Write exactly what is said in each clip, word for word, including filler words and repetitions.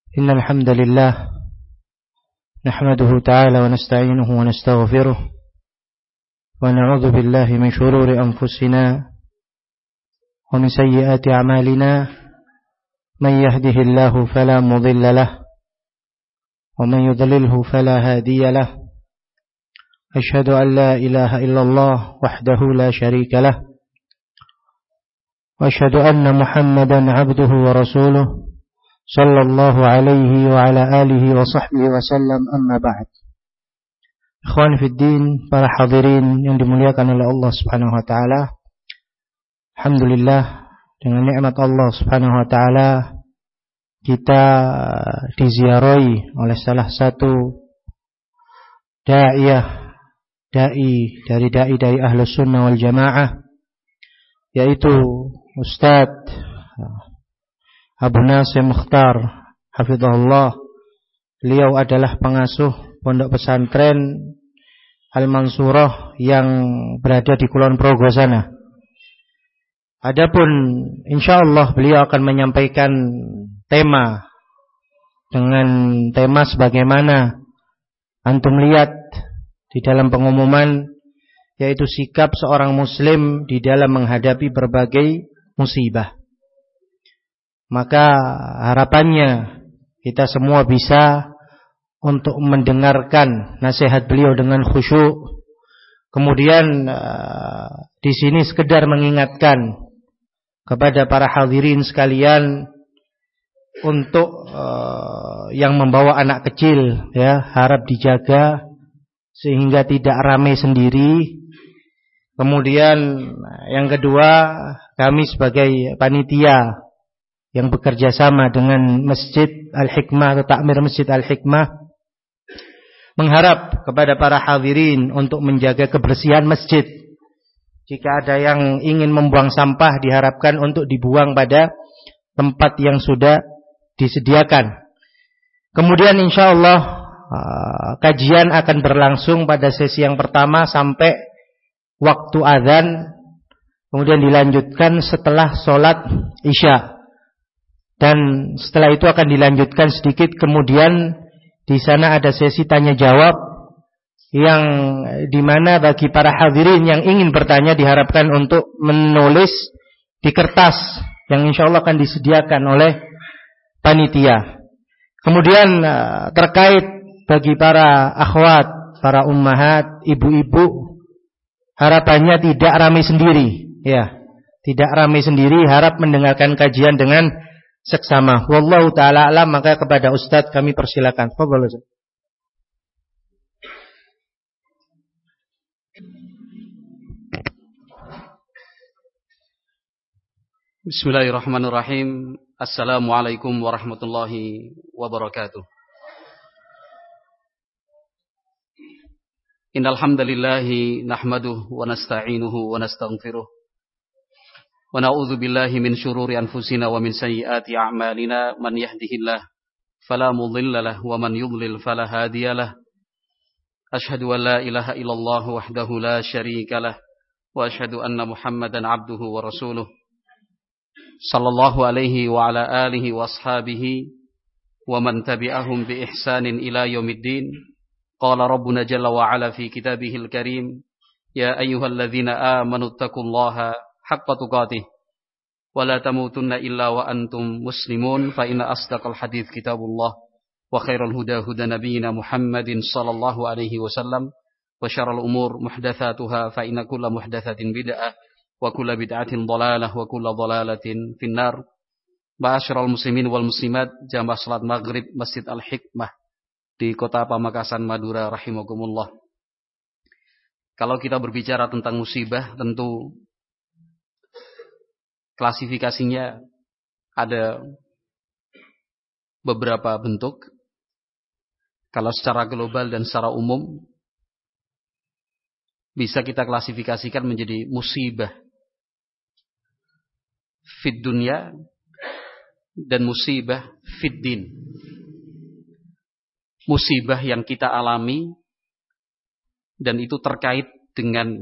إن الحمد لله نحمده تعالى ونستعينه ونستغفره ونعوذ بالله من شرور أنفسنا ومن سيئات أعمالنا من يهده الله فلا مضل له ومن يضلله فلا هادي له أشهد أن لا إله إلا الله وحده لا شريك له وأشهد أن محمدا عبده ورسوله صلى الله عليه وعلى آله وصحبه وسلم. Amma ba'd. Ikhwan fiddin, para hadirin yang dimuliakan oleh Allah Subhanahu wa taala. Alhamdulillah, dengan nikmat Allah Subhanahu wa taala kita diziarahi oleh salah satu da'iyah dai dari dai-dai Ahlus Sunnah wal Jamaah, yaitu Ustaz Abu Nasim Mukhtar hafizahullah. Beliau adalah pengasuh pondok pesantren Al-Mansurah yang berada di Kulon Progo sana. Adapun insyaallah beliau akan menyampaikan tema dengan tema sebagaimana antum lihat di dalam pengumuman, yaitu sikap seorang muslim di dalam menghadapi berbagai musibah. Maka harapannya kita semua bisa untuk mendengarkan nasihat beliau dengan khusyuk. Kemudian uh, di sini sekedar mengingatkan kepada para hadirin sekalian untuk uh, yang membawa anak kecil, ya, harap dijaga sehingga tidak ramai sendiri. Kemudian yang kedua, kami sebagai panitia yang bekerja sama dengan Masjid Al-Hikmah atau Takmir Masjid Al-Hikmah mengharap kepada para hadirin untuk menjaga kebersihan masjid. Jika ada yang ingin membuang sampah, diharapkan untuk dibuang pada tempat yang sudah disediakan. Kemudian insyaallah uh, kajian akan berlangsung pada sesi yang pertama sampai waktu azan, kemudian dilanjutkan setelah sholat isya. Dan setelah itu akan dilanjutkan sedikit, kemudian di sana ada sesi tanya jawab yang dimana bagi para hadirin yang ingin bertanya diharapkan untuk menulis di kertas yang insya Allah akan disediakan oleh panitia. Kemudian terkait bagi para akhwat, para ummahat, ibu-ibu, harapannya tidak ramai sendiri, ya, tidak ramai sendiri, harap mendengarkan kajian dengan seksama. Wallahu ta'ala alam. Maka kepada Ustadz kami persilakan. Fadhal Ustaz. Bismillahirrahmanirrahim. Assalamualaikum warahmatullahi wabarakatuh. Innal hamdalillahi nahmaduhu wa nasta'inuhu wa nastaghfiruh. Wa na'udzu billahi min syururi anfusina wa min sayyiati a'malina. Man yahdihillah fala mudilla lahu wa man yudlil fala hadiyalah. Asyhadu an la ilaha illallah wahdahu la syarika lah wa asyhadu anna Muhammadan 'abduhu wa rasuluh. Sallallahu alaihi wa ala alihi wa ashabihi wa man tabi'ahum bi ihsanin ila yaumiddin. Qala rabbuna jalla wa ala fi kitabihil karim, ya ayyuhalladzina amanu taqullaha haqqa tuqatih wa la tamutunna illa wa antum muslimun. Fa inna asdaqal hadits kitabullah wa khairal huda huda nabiyyina Muhammadin sallallahu alaihi wasallam wa syarrul umur muhdatsatuha fa inna kulla muhdatsatin bid'ah wa kulla bid'atin dhalalah wa kulla dhalalatin finnar. Ma'asyiral muslimin wal muslimat, jamaah salat maghrib Masjid Al-Hikmah di Kota Pamekasan, Madura rahimakumullah. Kalau kita berbicara tentang musibah, tentu klasifikasinya ada beberapa bentuk. Kalau secara global dan secara umum bisa kita klasifikasikan menjadi musibah fid dunya dan musibah fid din. Musibah yang kita alami dan itu terkait dengan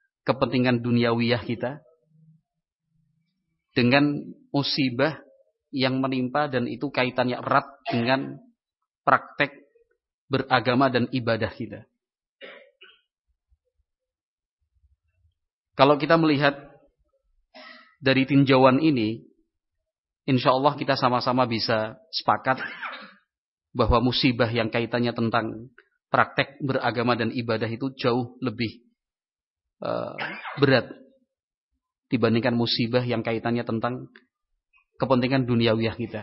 kepentingan duniawiyah kita, dengan musibah yang menimpa dan itu kaitannya erat dengan praktek beragama dan ibadah kita. Kalau kita melihat dari tinjauan ini, insya Allah kita sama-sama bisa sepakat bahwa musibah yang kaitannya tentang praktek beragama dan ibadah itu jauh lebih uh, berat dibandingkan musibah yang kaitannya tentang kepentingan duniawiyah kita.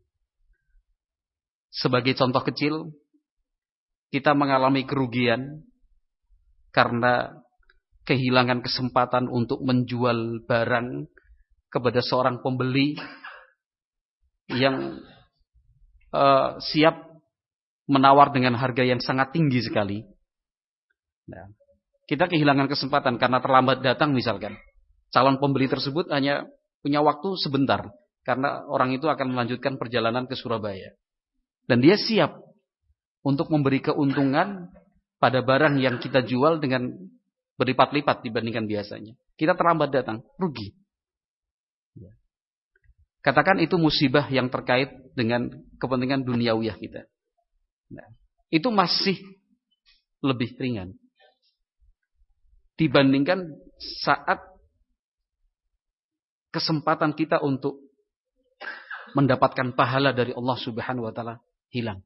Sebagai contoh kecil, kita mengalami kerugian karena kehilangan kesempatan untuk menjual barang kepada seorang pembeli yang uh, siap menawar dengan harga yang sangat tinggi sekali. Nah, kita kehilangan kesempatan karena terlambat datang misalkan. Calon pembeli tersebut hanya punya waktu sebentar karena orang itu akan melanjutkan perjalanan ke Surabaya. Dan dia siap untuk memberi keuntungan pada barang yang kita jual dengan berlipat-lipat dibandingkan biasanya. Kita terlambat datang, rugi. Katakan itu musibah yang terkait dengan kepentingan duniawiyah kita. Nah, itu masih lebih ringan dibandingkan saat kesempatan kita untuk mendapatkan pahala dari Allah Subhanahu wa taala hilang.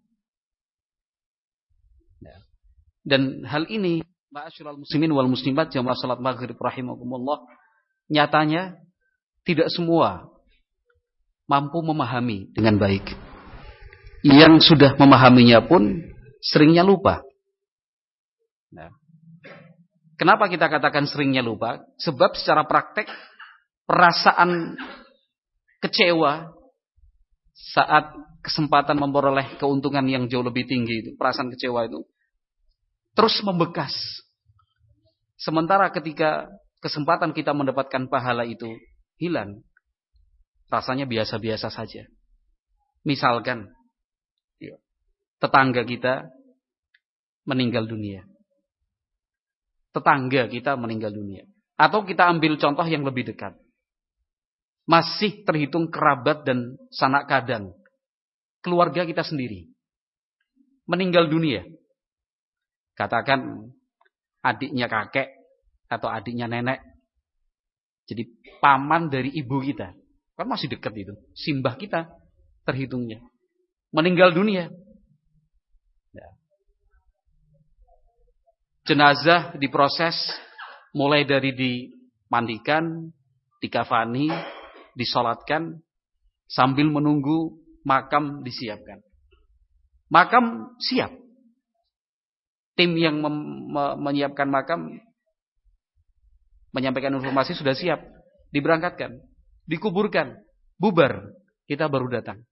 Nah, dan hal ini, ma'asyiral muslimin wal muslimat jamaah salat maghrib rahimakumullah, nyatanya tidak semua mampu memahami dengan baik. Yang sudah memahaminya pun seringnya lupa. Nah, kenapa kita katakan seringnya lupa? Sebab secara praktek perasaan kecewa saat kesempatan memperoleh keuntungan yang jauh lebih tinggi itu, perasaan kecewa itu terus membekas. Sementara ketika kesempatan kita mendapatkan pahala itu hilang, rasanya biasa-biasa saja. Misalkan tetangga kita meninggal dunia. Tetangga kita meninggal dunia. Atau kita ambil contoh yang lebih dekat. Masih terhitung kerabat dan sanak kadang. Keluarga kita sendiri meninggal dunia. Katakan adiknya kakek atau adiknya nenek. Jadi paman dari ibu kita. Kan masih dekat itu. Simbah kita terhitungnya. Meninggal dunia. Ya. Jenazah diproses mulai dari dimandikan, dikafani, disolatkan, sambil menunggu makam disiapkan. Makam siap. Tim yang mem- me- menyiapkan makam menyampaikan informasi sudah siap. Diberangkatkan, dikuburkan, bubar. Kita baru datang.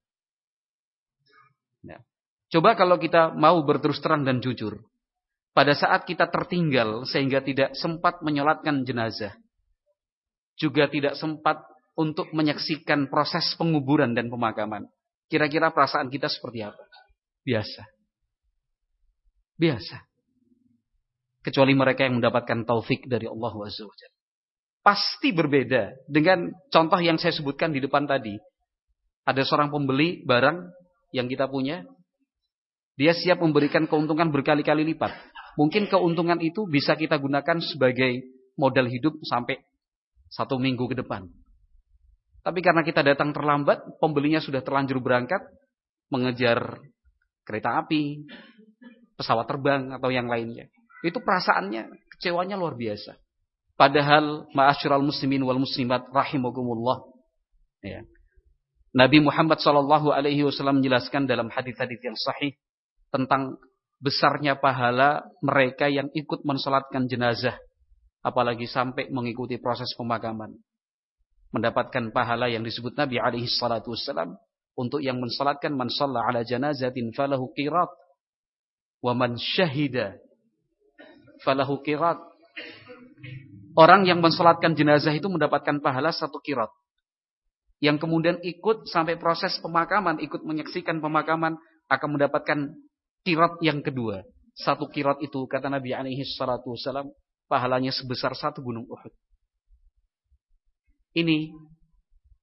Nah, coba kalau kita mau berterus terang dan jujur. Pada saat kita tertinggal sehingga tidak sempat menyolatkan jenazah. Juga tidak sempat untuk menyaksikan proses penguburan dan pemakaman. Kira-kira perasaan kita seperti apa? Biasa. Biasa. Kecuali mereka yang mendapatkan taufik dari Allah Azza wa Jalla. Pasti berbeda dengan contoh yang saya sebutkan di depan tadi. Ada seorang pembeli barang yang kita punya. Dia siap memberikan keuntungan berkali-kali lipat. Mungkin keuntungan itu bisa kita gunakan sebagai modal hidup sampai satu minggu ke depan. Tapi karena kita datang terlambat, pembelinya sudah terlanjur berangkat, mengejar kereta api, pesawat terbang, atau yang lainnya. Itu perasaannya, kecewanya luar biasa. Padahal, ma'asyiral muslimin wal muslimat rahimakumullah. Ya. Nabi Muhammad shallallahu alaihi wasallam menjelaskan dalam hadis-hadis yang sahih tentang besarnya pahala mereka yang ikut mensalatkan jenazah, apalagi sampai mengikuti proses pemakaman. Mendapatkan pahala yang disebut Nabi alaihi salatu wassalam untuk yang mensalatkan, man shalla ala janazatin falahu qirat wa man syahida falahu qirat. Orang yang mensalatkan jenazah itu mendapatkan pahala satu qirat. Yang kemudian ikut sampai proses pemakaman, ikut menyaksikan pemakaman, akan mendapatkan qirat yang kedua. Satu qirat itu, kata Nabi alaihi salatu wassalam, pahalanya sebesar satu gunung Uhud. Ini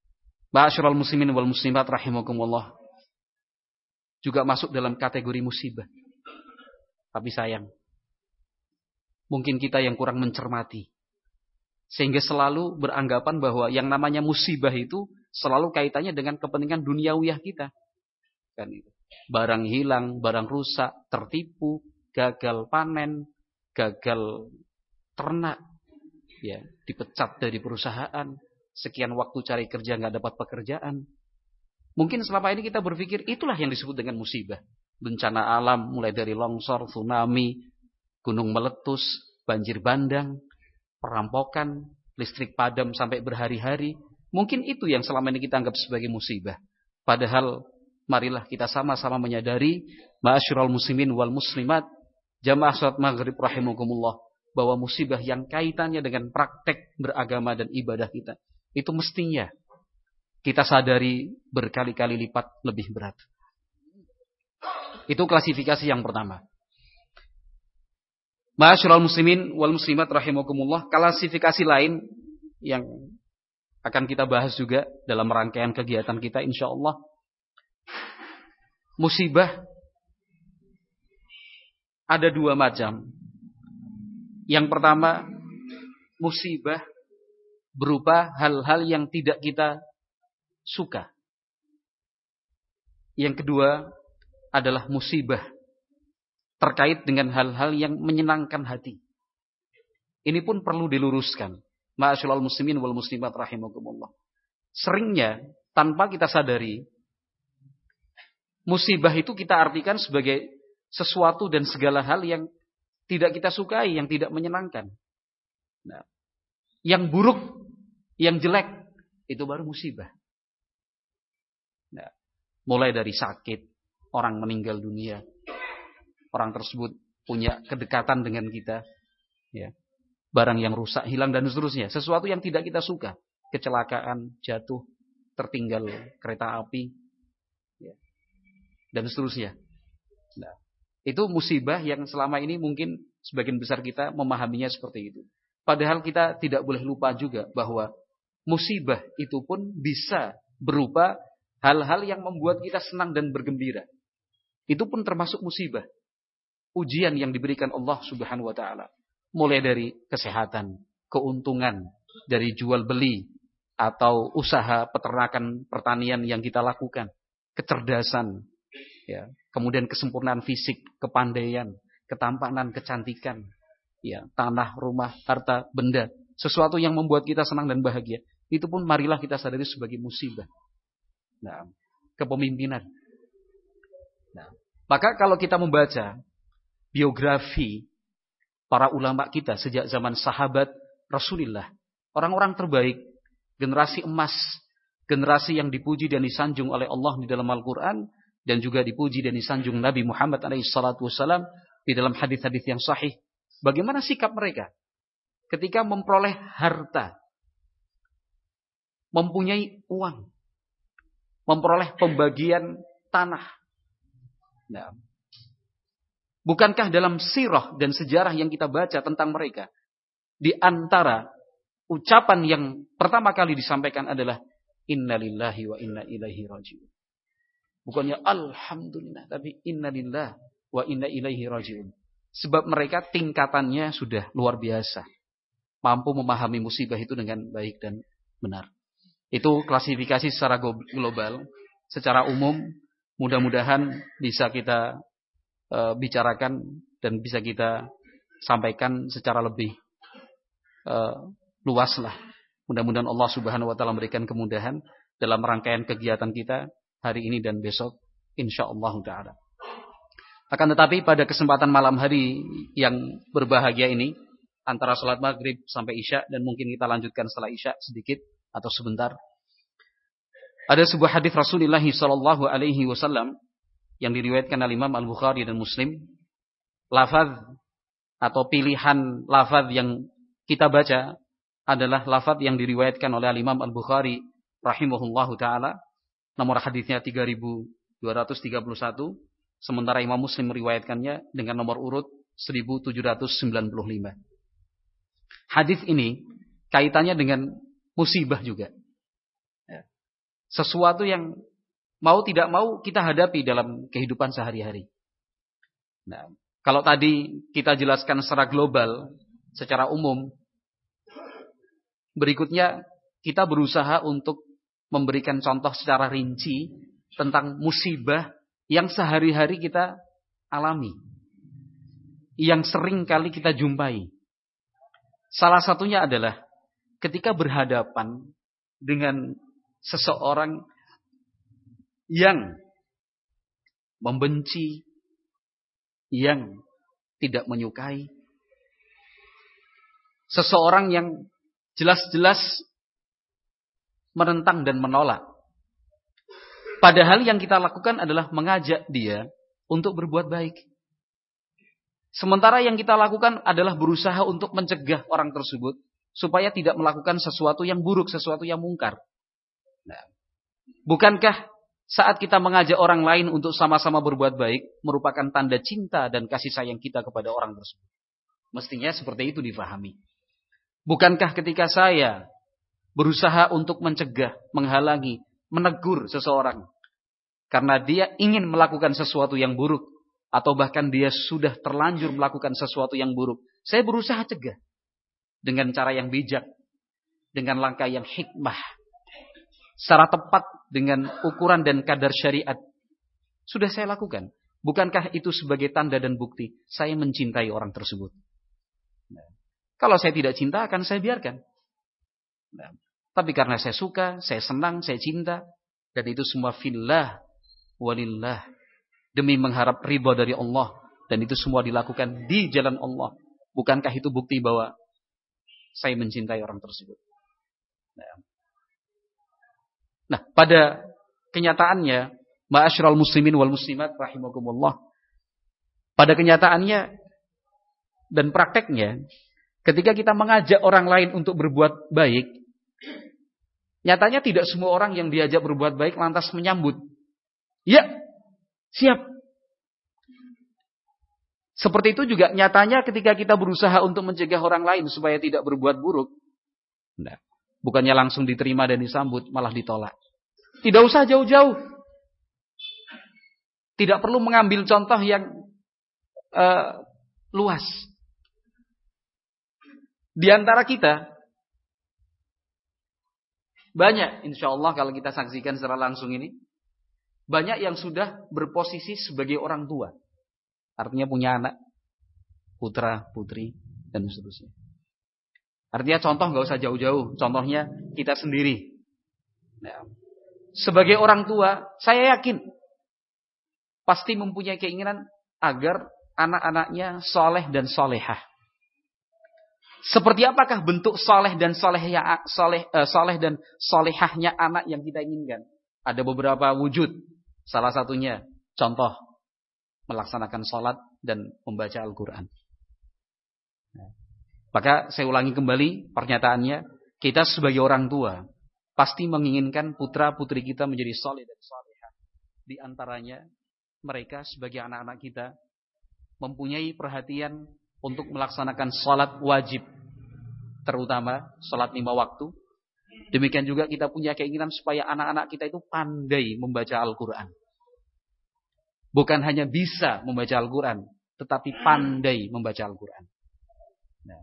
Ma'asyiral muslimin wal muslimat rahimakumullah, juga masuk dalam kategori musibah. Tapi sayang, mungkin kita yang kurang mencermati, sehingga selalu beranggapan bahwa yang namanya musibah itu selalu kaitannya dengan kepentingan duniawiyah kita. Kan itu. Barang hilang, barang rusak, tertipu, gagal panen, gagal ternak, ya, dipecat dari perusahaan, sekian waktu cari kerja nggak dapat pekerjaan. Mungkin selama ini kita berpikir itulah yang disebut dengan musibah. Bencana alam mulai dari longsor, tsunami, gunung meletus, banjir bandang, perampokan, listrik padam sampai berhari-hari. Mungkin itu yang selama ini kita anggap sebagai musibah. Padahal marilah kita sama-sama menyadari, ma'asyiral muslimin wal muslimat, jamaah salat maghrib rahimakumullah, bahwa musibah yang kaitannya dengan praktek beragama dan ibadah kita, itu mestinya kita sadari berkali-kali lipat lebih berat. Itu klasifikasi yang pertama. Ma'asyiral muslimin wal muslimat rahimakumullah, klasifikasi lain yang akan kita bahas juga dalam rangkaian kegiatan kita insyaallah. Musibah ada dua macam. Yang pertama, musibah berupa hal-hal yang tidak kita suka. Yang kedua adalah musibah terkait dengan hal-hal yang menyenangkan hati. Ini pun perlu diluruskan. Ma'asyiral muslimin wal muslimat rahimakumullah. Seringnya tanpa kita sadari, musibah itu kita artikan sebagai sesuatu dan segala hal yang tidak kita sukai, yang tidak menyenangkan. Nah, yang buruk, yang jelek, itu baru musibah. Nah, mulai dari sakit, orang meninggal dunia, orang tersebut punya kedekatan dengan kita, ya, barang yang rusak, hilang dan seterusnya, sesuatu yang tidak kita suka, kecelakaan, jatuh, tertinggal kereta api, ya, dan seterusnya. Nah, itu musibah yang selama ini mungkin sebagian besar kita memahaminya seperti itu. Padahal kita tidak boleh lupa juga bahwa musibah itu pun bisa berupa hal-hal yang membuat kita senang dan bergembira. Itu pun termasuk musibah. Ujian yang diberikan Allah Subhanahu wa taala. Mulai dari kesehatan, keuntungan dari jual beli atau usaha peternakan pertanian yang kita lakukan, kecerdasan, ya, kemudian kesempurnaan fisik, kepandaian, ketampanan, kecantikan, ya, tanah, rumah, harta, benda, sesuatu yang membuat kita senang dan bahagia, itu pun marilah kita sadari sebagai musibah. Nah, kepemimpinan. Nah, maka kalau kita membaca biografi para ulama kita sejak zaman sahabat Rasulullah, orang-orang terbaik, generasi emas, generasi yang dipuji dan disanjung oleh Allah di dalam Al-Quran, dan juga dipuji dan disanjung Nabi Muhammad alaihi salatu wassalam di dalam hadis-hadis yang sahih. Bagaimana sikap mereka ketika memperoleh harta, mempunyai uang, memperoleh pembagian tanah. Nah, bukankah dalam sirah dan sejarah yang kita baca tentang mereka, di antara ucapan yang pertama kali disampaikan adalah innalillahi wa inna ilaihi raji'un. Bukannya alhamdulillah, tapi innalillah wa inna ilaihi raji'un. Sebab mereka tingkatannya sudah luar biasa, mampu memahami musibah itu dengan baik dan benar. Itu klasifikasi secara global, secara umum. Mudah-mudahan bisa kita uh, bicarakan dan bisa kita sampaikan secara lebih uh, luas lah. Mudah-mudahan Allah Subhanahu wa taala memberikan kemudahan dalam rangkaian kegiatan kita hari ini dan besok insyaallah taala. Akan tetapi pada kesempatan malam hari yang berbahagia ini, antara salat maghrib sampai isya, dan mungkin kita lanjutkan setelah isya sedikit atau sebentar, ada sebuah hadis Rasulullah sallallahu alaihi wasallam yang diriwayatkan oleh Imam Al-Bukhari dan Muslim. Lafaz atau pilihan lafaz yang kita baca adalah lafaz yang diriwayatkan oleh Imam Al-Bukhari rahimahullahu taala. Nomor hadisnya tiga ribu dua ratus tiga puluh satu, sementara Imam Muslim meriwayatkannya dengan nomor urut seribu tujuh ratus sembilan puluh lima. Hadis ini kaitannya dengan musibah juga. Sesuatu yang mau tidak mau kita hadapi dalam kehidupan sehari-hari. Nah, kalau tadi kita jelaskan secara global, secara umum, berikutnya kita berusaha untuk memberikan contoh secara rinci tentang musibah yang sehari-hari kita alami, yang sering kali kita jumpai. Salah satunya adalah ketika berhadapan dengan seseorang yang membenci, yang tidak menyukai, seseorang yang jelas-jelas menentang dan menolak. Padahal yang kita lakukan adalah mengajak dia untuk berbuat baik. Sementara yang kita lakukan adalah berusaha untuk mencegah orang tersebut supaya tidak melakukan sesuatu yang buruk, sesuatu yang mungkar. Nah, bukankah saat kita mengajak orang lain untuk sama-sama berbuat baik merupakan tanda cinta dan kasih sayang kita kepada orang tersebut? Mestinya seperti itu difahami. Bukankah ketika saya berusaha untuk mencegah, menghalangi, menegur seseorang karena dia ingin melakukan sesuatu yang buruk, atau bahkan dia sudah terlanjur melakukan sesuatu yang buruk, saya berusaha cegah dengan cara yang bijak, dengan langkah yang hikmah, secara tepat dengan ukuran dan kadar syariat. Sudah saya lakukan. Bukankah itu sebagai tanda dan bukti saya mencintai orang tersebut? Nah, kalau saya tidak cinta akan saya biarkan. Nah, tapi karena saya suka, saya senang, saya cinta, dan itu semua fillah walillah, demi mengharap ridha dari Allah, dan itu semua dilakukan di jalan Allah. Bukankah itu bukti bahwa saya mencintai orang tersebut? Nah, nah pada kenyataannya, ma'asyiral muslimin wal muslimat rahimakumullah, pada kenyataannya dan prakteknya, ketika kita mengajak orang lain untuk berbuat baik, nyatanya tidak semua orang yang diajak berbuat baik lantas menyambut. Ya, siap. Seperti itu juga nyatanya ketika kita berusaha untuk mencegah orang lain supaya tidak berbuat buruk. Nah, bukannya langsung diterima dan disambut, malah ditolak. Tidak usah jauh-jauh. Tidak perlu mengambil contoh yang uh, luas. Di antara kita, banyak insya Allah kalau kita saksikan secara langsung ini, banyak yang sudah berposisi sebagai orang tua. Artinya punya anak, putra, putri, dan seterusnya. Artinya contoh nggak usah jauh-jauh. Contohnya kita sendiri. Nah, sebagai orang tua, saya yakin pasti mempunyai keinginan agar anak-anaknya soleh dan solehah. Seperti apakah bentuk soleh dan solehnya, soleh, uh, soleh dan solehahnya anak yang kita inginkan? Ada beberapa wujud. Salah satunya, contoh, melaksanakan sholat dan membaca Al-Quran. Maka saya ulangi kembali pernyataannya, kita sebagai orang tua pasti menginginkan putra putri kita menjadi soleh dan solehah. Di antaranya mereka sebagai anak-anak kita mempunyai perhatian untuk melaksanakan sholat wajib, terutama sholat lima waktu. Demikian juga kita punya keinginan supaya anak-anak kita itu pandai membaca Al-Quran. Bukan hanya bisa membaca Al-Quran, tetapi pandai membaca Al-Quran. Nah.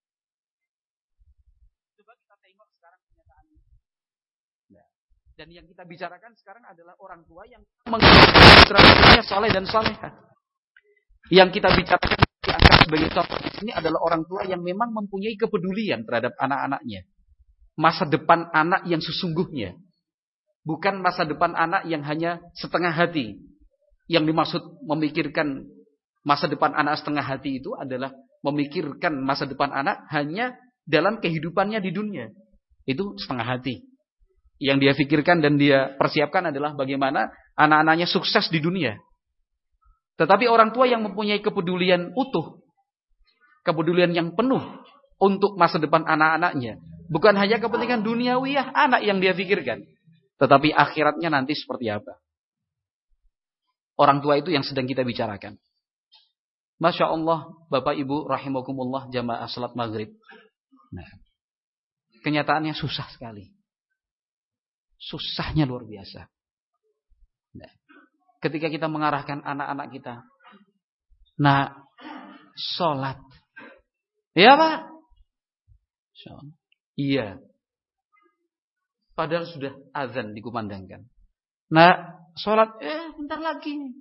Coba kita tengok sekarang kenyataannya. Nah. Dan yang kita bicarakan sekarang adalah orang tua yang menginginkan putra-putrinya soleh dan solehah. Yang kita bicarakan diangkat sebagai contoh di sini adalah orang tua yang memang mempunyai kepedulian terhadap anak-anaknya. Masa depan anak yang sesungguhnya. Bukan masa depan anak yang hanya setengah hati. Yang dimaksud memikirkan masa depan anak setengah hati itu adalah memikirkan masa depan anak hanya dalam kehidupannya di dunia. Itu setengah hati. Yang dia pikirkan dan dia persiapkan adalah bagaimana anak-anaknya sukses di dunia. Tetapi orang tua yang mempunyai kepedulian utuh, kepedulian yang penuh untuk masa depan anak-anaknya, bukan hanya kepentingan duniawiyah anak yang dia pikirkan, tetapi akhiratnya nanti seperti apa. Orang tua itu yang sedang kita bicarakan. Masya Allah, Bapak Ibu rahimakumullah, jamaah salat maghrib. Nah, kenyataannya susah sekali. Susahnya luar biasa. Nah, ketika kita mengarahkan anak-anak kita, nah, sholat. Ya Pak? Sholat. Iya. Padahal sudah azan dikumandangkan. Nah, sholat, eh bentar lagi.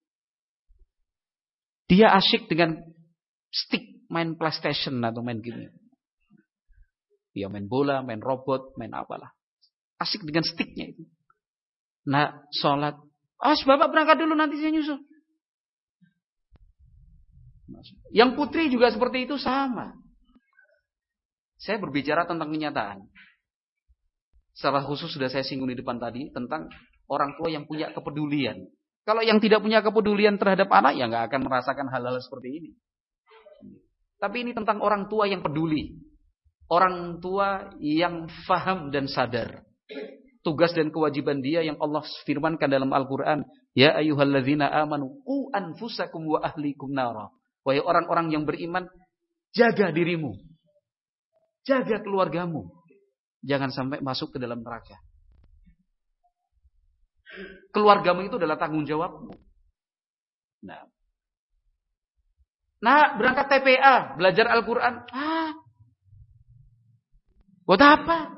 Dia asyik dengan stick, main PlayStation atau main game. Dia main bola, main robot, main apalah. Asyik dengan sticknya itu. Nah, sholat. Ah, bapak berangkat dulu, nanti saya nyusul. Yang putri juga seperti itu sama. Saya berbicara tentang kenyataan. Secara khusus sudah saya singgung di depan tadi tentang orang tua yang punya kepedulian. Kalau yang tidak punya kepedulian terhadap anak, ya nggak akan merasakan hal-hal seperti ini. Tapi ini tentang orang tua yang peduli. Orang tua yang faham dan sadar. Tugas dan kewajiban dia yang Allah firmankan dalam Al-Quran. Ya ayyuhalladzina amanu qu anfusakum wa ahlikum nara. Wahai orang-orang yang beriman, jaga dirimu. Jaga keluargamu. Jangan sampai masuk ke dalam neraka. Keluargamu itu adalah tanggung jawabmu. Nah, nah berangkat T P A, belajar Al-Quran. Ah, buat apa?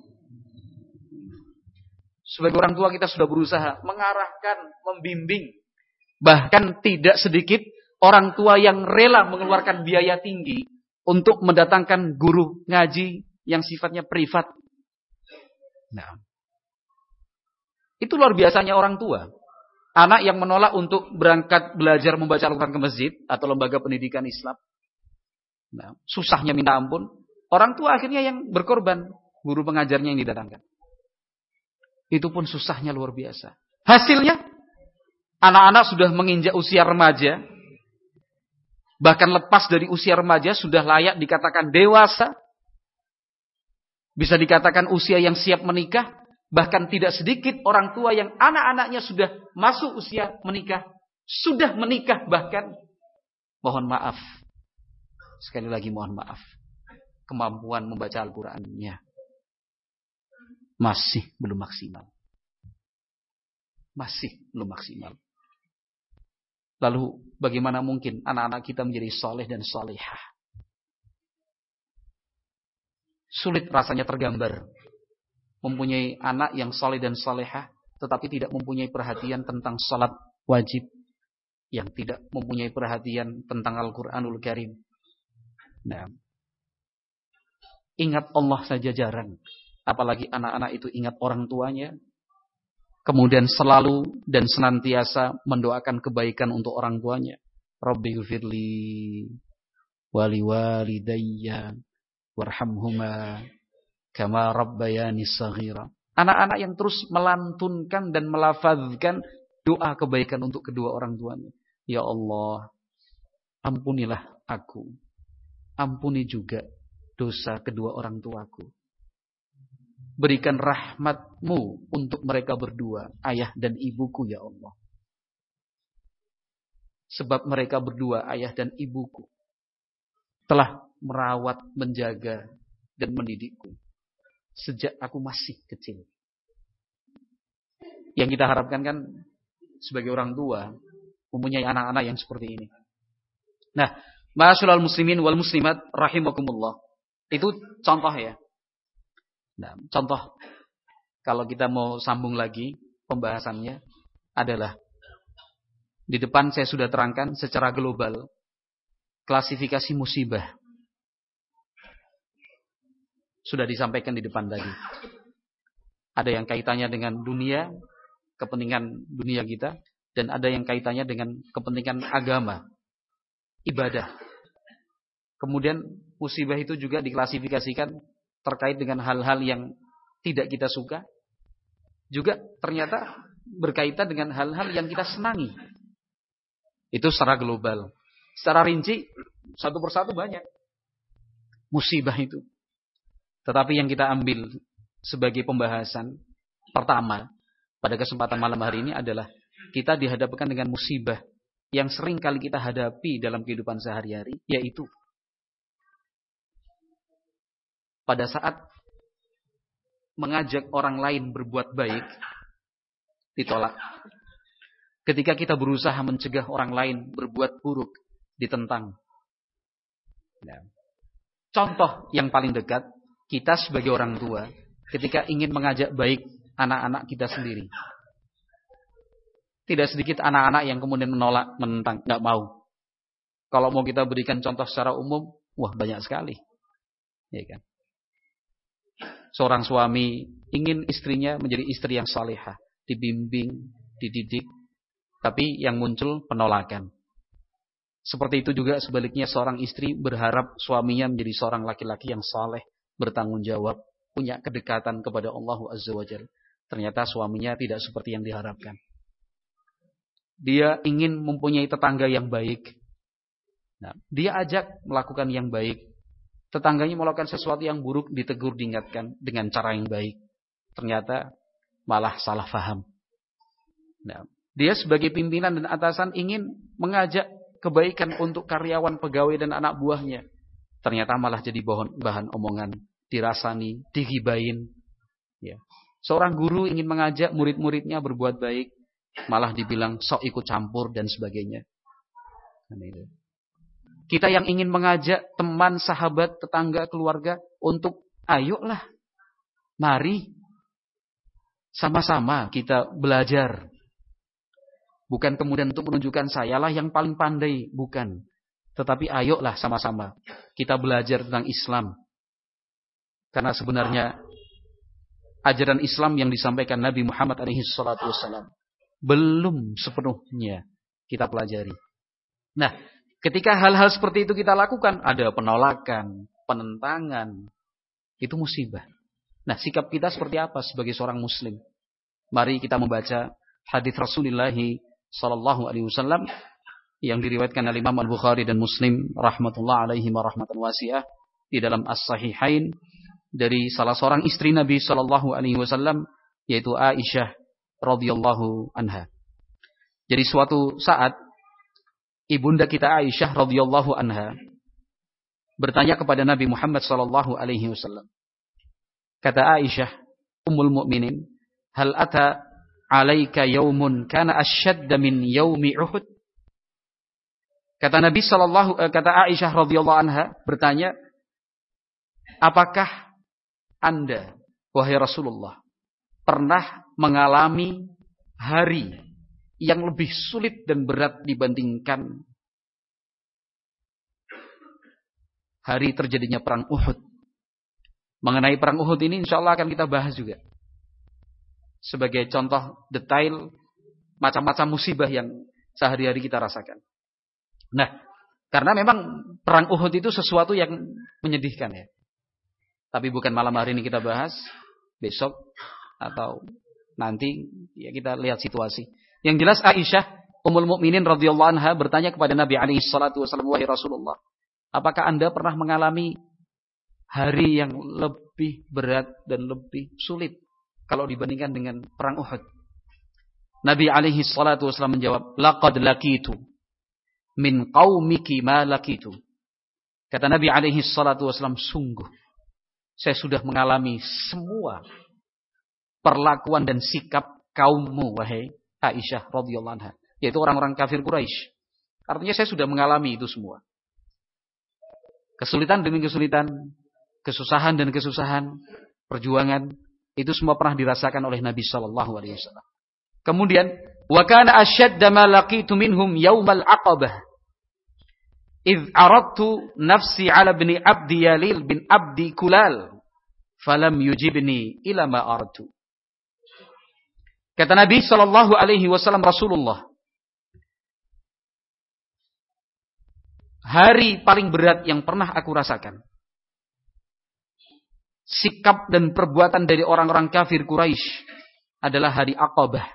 Sebagai orang tua kita sudah berusaha mengarahkan, membimbing. Bahkan tidak sedikit orang tua yang rela mengeluarkan biaya tinggi untuk mendatangkan guru ngaji yang sifatnya privat. Nah, itu luar biasanya orang tua. Anak yang menolak untuk berangkat belajar membaca Al-Quran ke masjid atau lembaga pendidikan Islam. Nah, susahnya minta ampun. Orang tua akhirnya yang berkorban, guru pengajarnya yang didatangkan. Itu pun susahnya luar biasa. Hasilnya, anak-anak sudah menginjak usia remaja. Bahkan lepas dari usia remaja sudah layak dikatakan dewasa. Bisa dikatakan usia yang siap menikah. Bahkan tidak sedikit orang tua yang anak-anaknya sudah masuk usia menikah. Sudah menikah bahkan. Mohon maaf. Sekali lagi mohon maaf. Kemampuan membaca Al-Qurannya masih belum maksimal. Masih belum maksimal. Lalu bagaimana mungkin anak-anak kita menjadi soleh dan solehah? Sulit rasanya tergambar. Mempunyai anak yang soleh dan solehah, tetapi tidak mempunyai perhatian tentang salat wajib, yang tidak mempunyai perhatian tentang Al-Quranul Karim. Nah, ingat Allah saja jarang, apalagi anak-anak itu ingat orang tuanya, kemudian selalu dan senantiasa mendoakan kebaikan untuk orang tuanya. Rabbighfirli wali walidayya warhamhuma kama rabbayani shaghira. Anak-anak yang terus melantunkan dan melafazkan doa kebaikan untuk kedua orang tuanya. Ya Allah, ampunilah aku. Ampuni juga dosa kedua orang tuaku. Berikan rahmat-Mu untuk mereka berdua, ayah dan ibuku ya Allah. Sebab mereka berdua, ayah dan ibuku, telah merawat, menjaga, dan mendidikku sejak aku masih kecil. Yang kita harapkan kan sebagai orang tua mempunyai anak-anak yang seperti ini. Nah, ma'asyiral muslimin wal muslimat rahimakumullah. Itu contoh ya. Nah, contoh kalau kita mau sambung lagi pembahasannya adalah di depan saya sudah terangkan secara global klasifikasi musibah. Sudah disampaikan di depan tadi. Ada yang kaitannya dengan dunia, kepentingan dunia kita, dan ada yang kaitannya dengan kepentingan agama, ibadah. Kemudian musibah itu juga diklasifikasikan terkait dengan hal-hal yang tidak kita suka. Juga ternyata berkaitan dengan hal-hal yang kita senangi. Itu secara global. Secara rinci, satu persatu banyak musibah itu. Tetapi yang kita ambil sebagai pembahasan pertama pada kesempatan malam hari ini adalah kita dihadapkan dengan musibah yang sering kali kita hadapi dalam kehidupan sehari-hari, yaitu pada saat mengajak orang lain berbuat baik, ditolak. Ketika kita berusaha mencegah orang lain berbuat buruk, ditentang. Nah, contoh yang paling dekat, kita sebagai orang tua, ketika ingin mengajak baik anak-anak kita sendiri. Tidak sedikit anak-anak yang kemudian menolak, menentang, nggak mau. Kalau mau kita berikan contoh secara umum, wah banyak sekali. Ya kan? Seorang suami ingin istrinya menjadi istri yang salihah, dibimbing, dididik, tapi yang muncul penolakan. Seperti itu juga sebaliknya seorang istri berharap suaminya menjadi seorang laki-laki yang saleh, bertanggung jawab, punya kedekatan kepada Allah Azza wa Jalla. Ternyata suaminya tidak seperti yang diharapkan. Dia ingin mempunyai tetangga yang baik. Nah, dia ajak melakukan yang baik. Tetangganya melakukan sesuatu yang buruk, ditegur, diingatkan dengan cara yang baik. Ternyata malah salah faham. Nah, dia sebagai pimpinan dan atasan ingin mengajak kebaikan untuk karyawan, pegawai dan anak buahnya. Ternyata malah jadi bahan, bahan omongan, dirasani, digibain. Ya. Seorang guru ingin mengajak murid-muridnya berbuat baik, malah dibilang sok ikut campur dan sebagainya. Kita yang ingin mengajak teman, sahabat, tetangga, keluarga untuk ayolah, mari sama-sama kita belajar. Bukan kemudian untuk menunjukkan sayalah yang paling pandai, bukan. Tetapi ayolah sama-sama kita belajar tentang Islam. Karena sebenarnya ajaran Islam yang disampaikan Nabi Muhammad alaihi salatu wassalam belum sepenuhnya kita pelajari. Nah, ketika hal-hal seperti itu kita lakukan, ada penolakan, penentangan, itu musibah. Nah, sikap kita seperti apa sebagai seorang muslim? Mari kita membaca hadis Rasulullah sallallahu alaihi wasallam yang diriwayatkan oleh Imam Al-Bukhari dan Muslim rahmatullah alaihi wa rahmatan wasi'ah di dalam As-Sahihain dari salah seorang istri Nabi sallallahu alaihi wasallam yaitu Aisyah radhiyallahu anha. Jadi suatu saat ibunda kita Aisyah radhiyallahu anha bertanya kepada Nabi Muhammad sallallahu alaihi wasallam. Kata Aisyah, Ummul Mukminin, hal ata alaika yaumun kana asyadda min yaumi Uhud? Kata Nabi sallallahu kata Aisyah radhiyallahu anha bertanya, apakah Anda wahai Rasulullah pernah mengalami hari yang lebih sulit dan berat dibandingkan hari terjadinya perang Uhud? Mengenai perang Uhud ini insyaallah akan kita bahas juga. Sebagai contoh detail macam-macam musibah yang sehari-hari kita rasakan. Nah, karena memang perang Uhud itu sesuatu yang menyedihkan ya. Tapi bukan malam hari ini kita bahas, besok atau nanti ya kita lihat situasi. Yang jelas Aisyah Ummul Mukminin radhiyallahu anha bertanya kepada Nabi alaihi salatu wasallam, wahai Rasulullah, apakah Anda pernah mengalami hari yang lebih berat dan lebih sulit kalau dibandingkan dengan perang Uhud? Nabi alaihi salatu wasallam menjawab, laqad laqitu min qaumiki ma laqitu. Kata Nabi alaihi salatu wasallam, sungguh saya sudah mengalami semua perlakuan dan sikap kaummu wahai Aisyah radhiyallahu anha, yaitu orang-orang kafir Quraisy. Artinya saya sudah mengalami itu semua. Kesulitan demi kesulitan, kesusahan dan kesusahan, perjuangan, itu semua pernah dirasakan oleh Nabi sallallahu alaihi wasallam. Kemudian, wa kana ashadda ma laqitu minhum yaumal aqabah. Idh aradtu nafsi ala ibni Abdi Yalil bin Abdi Kulal, falam yujibni ila ma aradtu. Kata Nabi sallallahu alaihi wasallam, Rasulullah, hari paling berat yang pernah aku rasakan, sikap dan perbuatan dari orang-orang kafir Quraisy adalah hari Aqabah.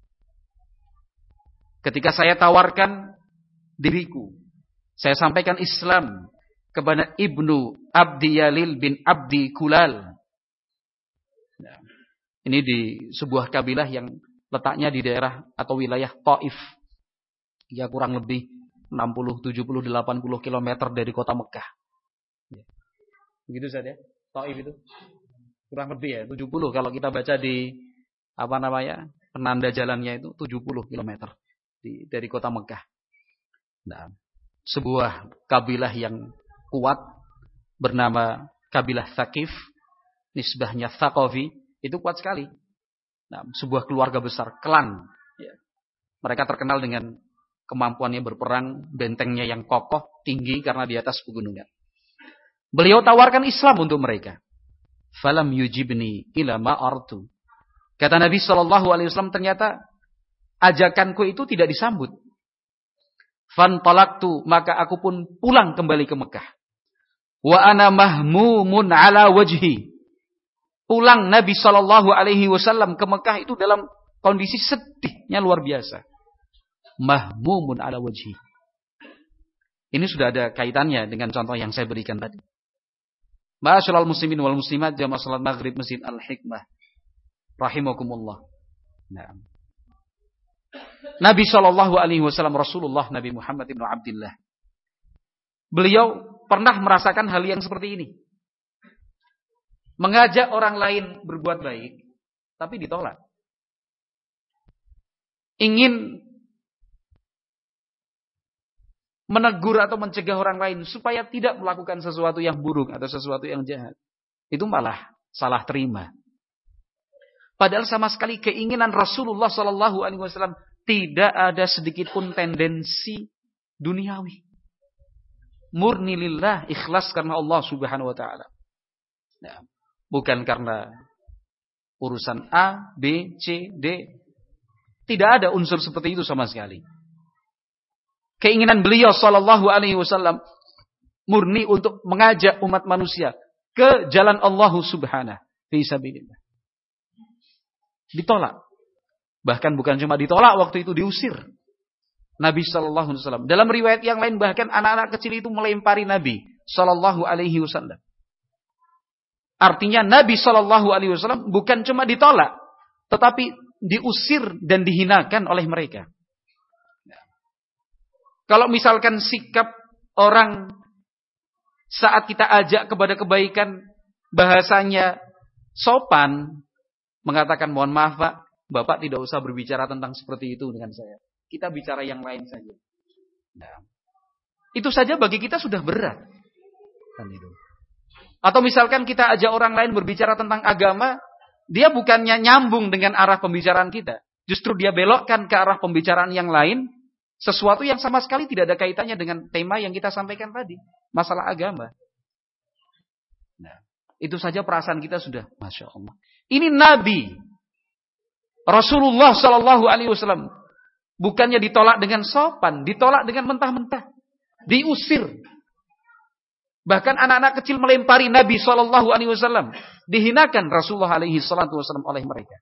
Ketika saya tawarkan diriku, saya sampaikan Islam kepada Ibnu Abdi Yalil bin Abdi Kulal. Nah, ini di sebuah kabilah yang letaknya di daerah atau wilayah Taif. Ya kurang lebih enam puluh, tujuh puluh, delapan puluh kilometer dari kota Mekah. Begitu saja. Taif itu. kurang lebih ya tujuh puluh kalau kita baca di apa namanya penanda jalannya itu tujuh puluh kilometer di, dari kota Mekah. Nah, sebuah kabilah yang kuat bernama kabilah Thaqif, nisbahnya Thaqafi, itu kuat sekali. Nah, sebuah keluarga besar, klan. Ya. Mereka terkenal dengan kemampuannya berperang, bentengnya yang kokoh, tinggi karena di atas pegunungan. Beliau tawarkan Islam untuk mereka. Falam yujibni ila ma artu. Kata Nabi shallallahu alaihi wasallam, ternyata ajakanku itu tidak disambut. Fantalaktu, maka aku pun pulang kembali ke Mekah. Wa ana mahmumun ala wajhi. Pulang Nabi shallallahu alaihi wasallam ke Mekah itu dalam kondisi sedihnya luar biasa. Mahmumun ala wajhi. Ini sudah ada kaitannya dengan contoh yang saya berikan tadi. Ma'asyiral muslimin wal muslimat jamaah salat maghrib Masjid Al-Hikmah rahimakumullah. Nah. Nabi shallallahu alaihi wasallam, Rasulullah Nabi Muhammad ibnu Abdillah, beliau pernah merasakan hal yang seperti ini. Mengajak orang lain berbuat baik, tapi ditolak. Ingin menegur atau mencegah orang lain supaya tidak melakukan sesuatu yang buruk atau sesuatu yang jahat, itu malah salah terima. Padahal sama sekali keinginan Rasulullah shallallahu alaihi wasallam tidak ada sedikit pun tendensi duniawi. Murni lillah, ikhlas karena Allah subhanahu wa ta'ala. Nah, bukan karena urusan A, B, C, D. Tidak ada unsur seperti itu sama sekali. Keinginan beliau sallallahu alaihi wasallam murni untuk mengajak umat manusia ke jalan Allah subhanahu fi sabilillah. Ditolak. Bahkan bukan cuma ditolak, waktu itu diusir Nabi sallallahu alaihi wasallam. Dalam riwayat yang lain bahkan anak-anak kecil itu melempari Nabi sallallahu alaihi wasallam. Artinya Nabi sallallahu alaihi wasallam bukan cuma ditolak, tetapi diusir dan dihinakan oleh mereka. Kalau misalkan sikap orang saat kita ajak kepada kebaikan bahasanya sopan, mengatakan mohon maaf Pak, Bapak tidak usah berbicara tentang seperti itu dengan saya. Kita bicara yang lain saja. Nah, itu saja bagi kita sudah berat. Kan itu. Atau misalkan kita ajak orang lain berbicara tentang agama, dia bukannya nyambung dengan arah pembicaraan kita. Justru dia belokkan ke arah pembicaraan yang lain, sesuatu yang sama sekali tidak ada kaitannya dengan tema yang kita sampaikan tadi. Masalah agama. Nah, itu saja perasaan kita sudah, Masya Allah. Ini Nabi Rasulullah Sallallahu Alaihi Wasallam bukannya ditolak dengan sopan, ditolak dengan mentah-mentah, diusir. Bahkan anak-anak kecil melempari Nabi Sallallahu Alaihi Wasallam, dihinakan Rasulullah Alaihi Wasallam oleh mereka.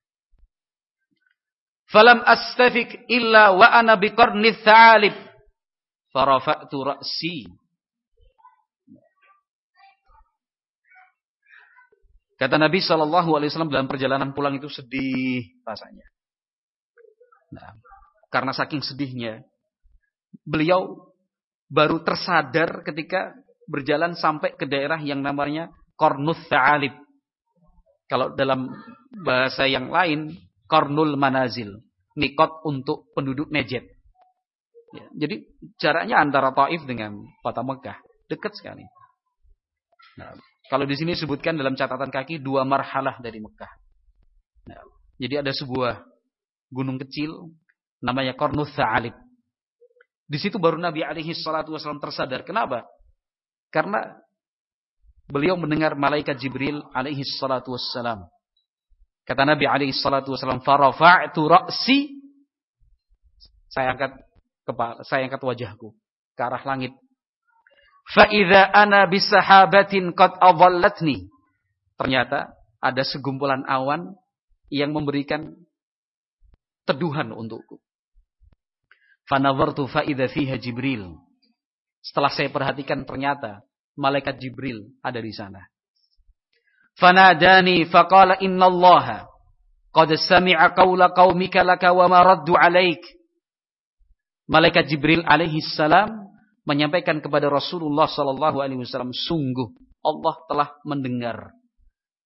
Falam astafik illa wa ana biqarnith tha'alib farafa'tu ra'si. Kata Nabi Sallallahu Alaihi Wasallam dalam perjalanan pulang itu sedih rasanya. Nah, karena saking sedihnya, beliau baru tersadar ketika berjalan sampai ke daerah yang namanya Qarnuth Tha'alib. Kalau dalam bahasa yang lain, Qarnul Manazil, mikot untuk penduduk Najd. Ya, jadi jaraknya antara Taif dengan kota Mekah dekat sekali. Nah, kalau di sini disebutkan dalam catatan kaki dua marhalah dari Mekah. Nah, jadi ada sebuah gunung kecil namanya Qarnuth Tha'alib. Di situ baru Nabi alaihi salatu wasallam tersadar. Kenapa? Karena beliau mendengar malaikat Jibril alaihi salatu wassalam. Kata Nabi alaihi salatu wasallam, "Farafa'tu ra'si." Saya angkat kepala, saya angkat wajahku ke arah langit. Fa idza ana bisahabatin qad adallatni. Ternyata ada segumpulan awan yang memberikan teduhan untukku. Fa nazartu fa idza fiha Jibril. Setelah saya perhatikan ternyata malaikat Jibril ada di sana. Fanadani faqala innallaha qad sami'a qawla qaumika laka wa ma raddu 'alaik. Malaikat Jibril alaihi salam menyampaikan kepada Rasulullah sallallahu alaihi wasallam, sungguh Allah telah mendengar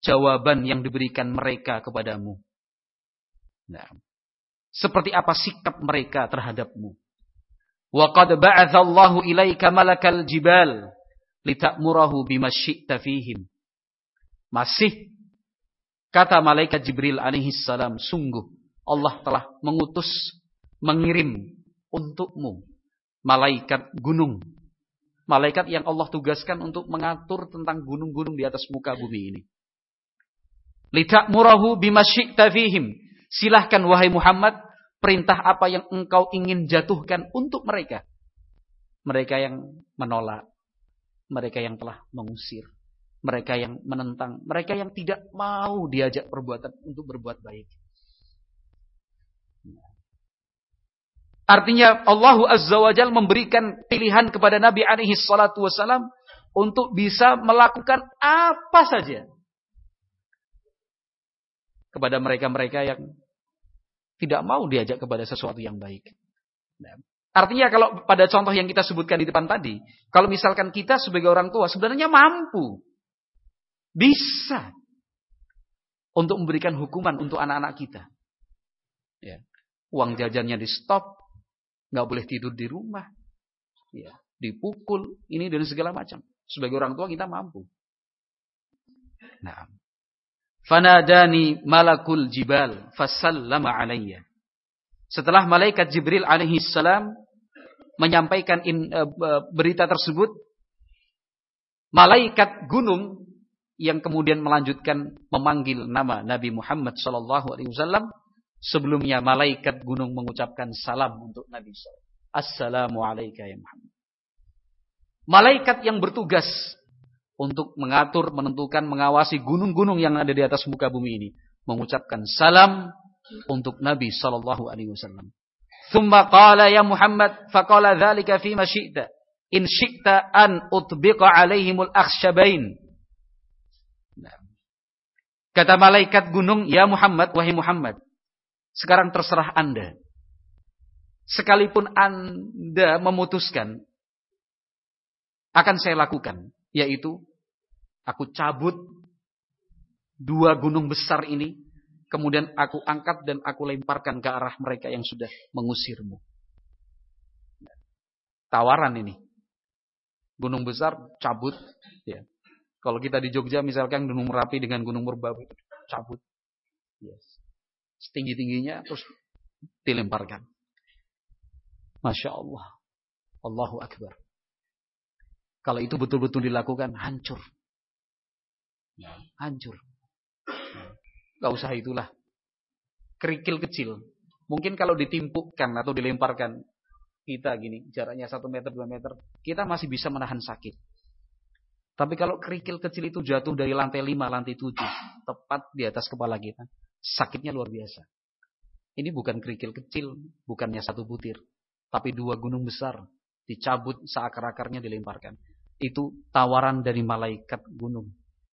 jawaban yang diberikan mereka kepadamu. Nah, seperti apa sikap mereka terhadapmu. Wa qad ba'atha Allahu ilaika malakal jibal lita'murahu bima syi'ta fihim. Masih kata malaikat Jibril alaihi salam, sungguh Allah telah mengutus, mengirim untukmu malaikat gunung. Malaikat yang Allah tugaskan untuk mengatur tentang gunung-gunung di atas muka bumi ini. Lita'murahu bima syi'ta fihim. Silahkan wahai Muhammad, perintah apa yang engkau ingin jatuhkan untuk mereka. Mereka yang menolak, mereka yang telah mengusir, mereka yang menentang, mereka yang tidak mau diajak perbuatan untuk berbuat baik. Artinya Allah Azza wa Jalla memberikan pilihan kepada Nabi alaihi salatu wasalam untuk bisa melakukan apa saja kepada mereka-mereka yang tidak mau diajak kepada sesuatu yang baik. Nah, artinya kalau pada contoh yang kita sebutkan di depan tadi, kalau misalkan kita sebagai orang tua sebenarnya mampu, bisa untuk memberikan hukuman untuk anak-anak kita. Ya. Uang jajannya di stop, nggak boleh tidur di rumah, ya, dipukul, ini dan segala macam. Sebagai orang tua kita mampu. Nah, fanadani malakul jibal fasallama alayya. Setelah malaikat Jibril alaihi salam menyampaikan in, uh, berita tersebut, malaikat gunung yang kemudian melanjutkan memanggil nama Nabi Muhammad sallallahu alaihi wasallam. Sebelumnya malaikat gunung mengucapkan salam untuk Nabi shallallahu alaihi wasallam. Assalamu alayka ya Muhammad. Malaikat yang bertugas untuk mengatur, menentukan, mengawasi gunung-gunung yang ada di atas muka bumi ini mengucapkan salam untuk Nabi sallallahu alaihi wasallam. Thumma qala ya Muhammad faqala dzalika fi ma syi'ta in syi'ta an utbiqa alaihimul akhshabain. Kata malaikat gunung, ya Muhammad, wahai Muhammad, sekarang terserah Anda. Sekalipun Anda memutuskan, akan saya lakukan. Yaitu, aku cabut dua gunung besar ini, kemudian aku angkat dan aku lemparkan ke arah mereka yang sudah mengusirmu. Tawaran ini. Gunung besar, cabut. Ya. Kalau kita di Jogja, misalkan Gunung Merapi dengan Gunung Merbabu, cabut. Yes. Setinggi-tingginya terus dilemparkan. Masya Allah. Allahu Akbar. Kalau itu betul-betul dilakukan, hancur. Hancur. Gak usah itulah. Kerikil kecil. Mungkin kalau ditimpukkan atau dilemparkan, kita gini, jaraknya satu meter, dua meter, kita masih bisa menahan sakit. Tapi kalau kerikil kecil itu jatuh dari lantai lima, lantai tujuh, tepat di atas kepala kita, sakitnya luar biasa. Ini bukan kerikil kecil, bukannya satu butir, tapi dua gunung besar dicabut seakar-akarnya dilemparkan. Itu tawaran dari malaikat gunung.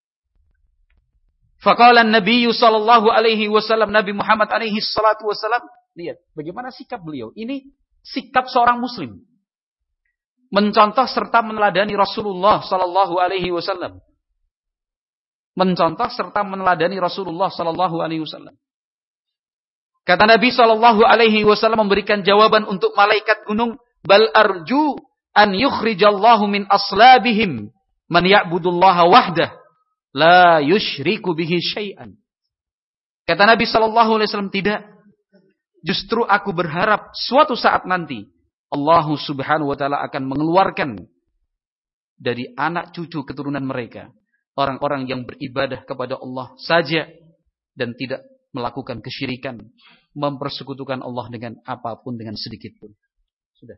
Faqala an-nabiy sallallahu alaihi wasallam, Nabi Muhammad alaihi salatu wasallam, lihat bagaimana sikap beliau. Ini sikap seorang muslim. Mencontoh serta meneladani Rasulullah sallallahu alaihi wasallam. Mencontoh serta meneladani Rasulullah sallallahu alaihi wasallam. Kata Nabi sallallahu alaihi wasallam memberikan jawaban untuk malaikat gunung, bal arju an yukhrijallahu min aslabihim man ya'budullaha wahdah la yusyriku bihi syai'an. Kata Nabi sallallahu alaihi wasallam, tidak. Justru aku berharap suatu saat nanti Allah Subhanahu wa taala akan mengeluarkan dari anak cucu keturunan mereka orang-orang yang beribadah kepada Allah saja dan tidak melakukan kesyirikan, mempersekutukan Allah dengan apapun, dengan sedikit pun. Sudah.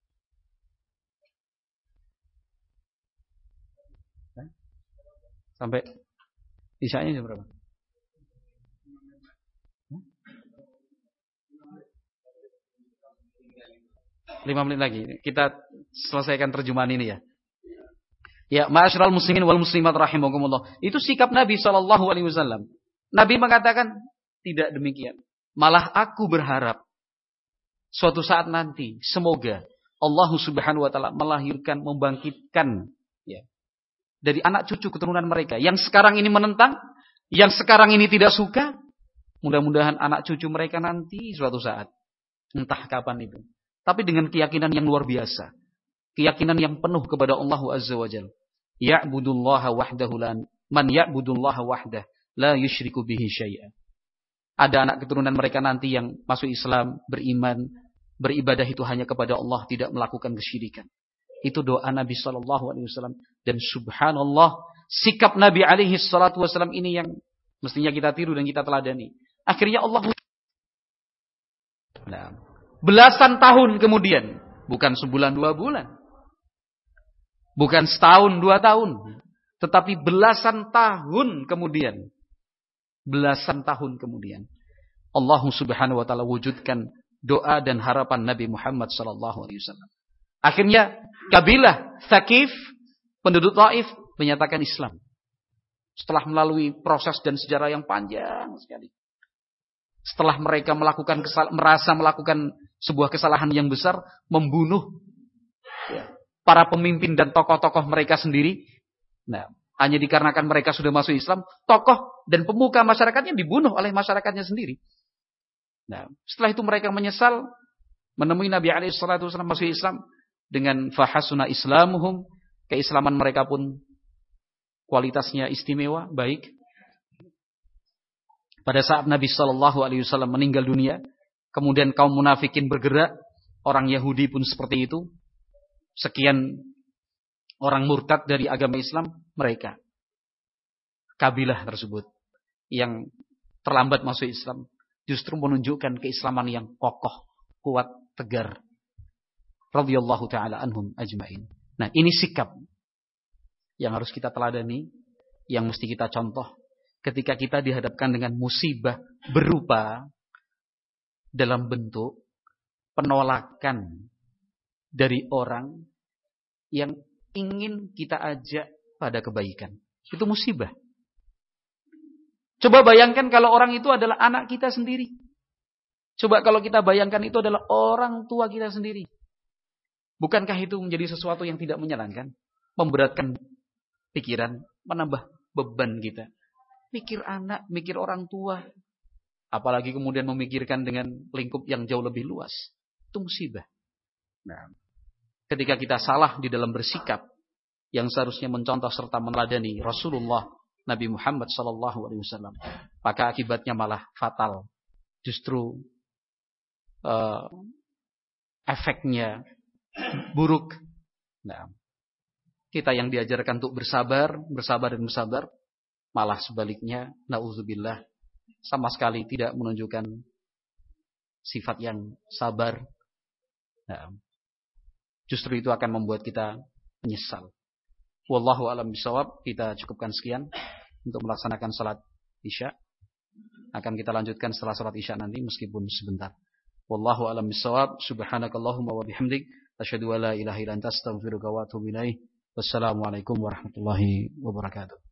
Sampai isya'nya jam berapa? Lima menit lagi. Kita selesaikan terjemahan ini ya. Ya, ma'asyiral muslimin wal muslimat rahimakumullah. Itu sikap Nabi sallallahu alaihi wasallam. Nabi mengatakan tidak demikian. Malah aku berharap suatu saat nanti semoga Allah Subhanahu wa taala melahirkan, membangkitkan ya, dari anak cucu keturunan mereka yang sekarang ini menentang, Yang sekarang ini tidak suka, mudah-mudahan anak cucu mereka nanti suatu saat, entah kapan itu. Tapi dengan keyakinan yang luar biasa. Keyakinan yang penuh kepada Allah Azza wa Jalla. Ya'budullaha wahdahu lan man ya'budullaha wahdah la yusyriku bihi syai'an. Ada anak keturunan mereka nanti yang masuk Islam, beriman, beribadah itu hanya kepada Allah, tidak melakukan kesyirikan. Itu doa Nabi sallallahu alaihi wasallam, dan subhanallah, sikap Nabi alaihi salatu wasallam ini yang mestinya kita tiru dan kita teladani. Akhirnya Allah, nah, belasan tahun kemudian, bukan sebulan dua bulan, bukan setahun dua tahun, tetapi belasan tahun kemudian, belasan tahun kemudian, Allah Subhanahu wa taala wujudkan doa dan harapan Nabi Muhammad sallallahu alaihi wasallam. Akhirnya kabilah Thaqif, penduduk Taif, menyatakan Islam. Setelah melalui proses dan sejarah yang panjang sekali. Setelah mereka melakukan kesal- merasa melakukan sebuah kesalahan yang besar, membunuh ya, para pemimpin dan tokoh-tokoh mereka sendiri. Nah, hanya dikarenakan mereka sudah masuk Islam, tokoh dan pemuka masyarakatnya dibunuh oleh masyarakatnya sendiri. Nah, setelah itu mereka menyesal, menemui Nabi alaihi salatu wasallam masuk Islam, dengan fahasuna islamuhum, keislaman mereka pun kualitasnya istimewa, baik. Pada saat Nabi sallallahu alaihi wasallam meninggal dunia, kemudian kaum munafikin bergerak, orang Yahudi pun seperti itu. Sekian orang murtad dari agama Islam, mereka kabilah tersebut yang terlambat masuk Islam justru menunjukkan keislaman yang kokoh, kuat, tegar. Radhiyallahu ta'ala anhum ajma'in. Nah, ini sikap yang harus kita teladani, yang mesti kita contoh ketika kita dihadapkan dengan musibah berupa dalam bentuk penolakan dari orang yang ingin kita ajak pada kebaikan. Itu musibah. Coba bayangkan kalau orang itu adalah anak kita sendiri. Coba kalau kita bayangkan itu adalah orang tua kita sendiri. Bukankah itu menjadi sesuatu yang tidak menyenangkan? Memberatkan pikiran, menambah beban kita. Mikir anak, mikir orang tua. Apalagi kemudian memikirkan dengan lingkup yang jauh lebih luas. Itu musibah. Nah, ketika kita salah di dalam bersikap, yang seharusnya mencontoh serta meneladani Rasulullah Nabi Muhammad sallallahu alaihi wasallam, maka akibatnya malah fatal. Justru uh, efeknya buruk. Nah, kita yang diajarkan untuk bersabar, bersabar dan bersabar, malah sebaliknya, na'udzubillah, sama sekali tidak menunjukkan sifat yang sabar. Nah, justru itu akan membuat kita menyesal. Wallahu a'lam bishawab. Kita cukupkan sekian untuk melaksanakan salat Isya. Akan kita lanjutkan setelah salat Isya nanti meskipun sebentar. Wallahu a'lam bishawab. Subhanakallahumma wa bihamdik, asyhadu an la ilaha illa anta, astaghfiruka wa atubu ilaik. Wassalamualaikum warahmatullahi wabarakatuh.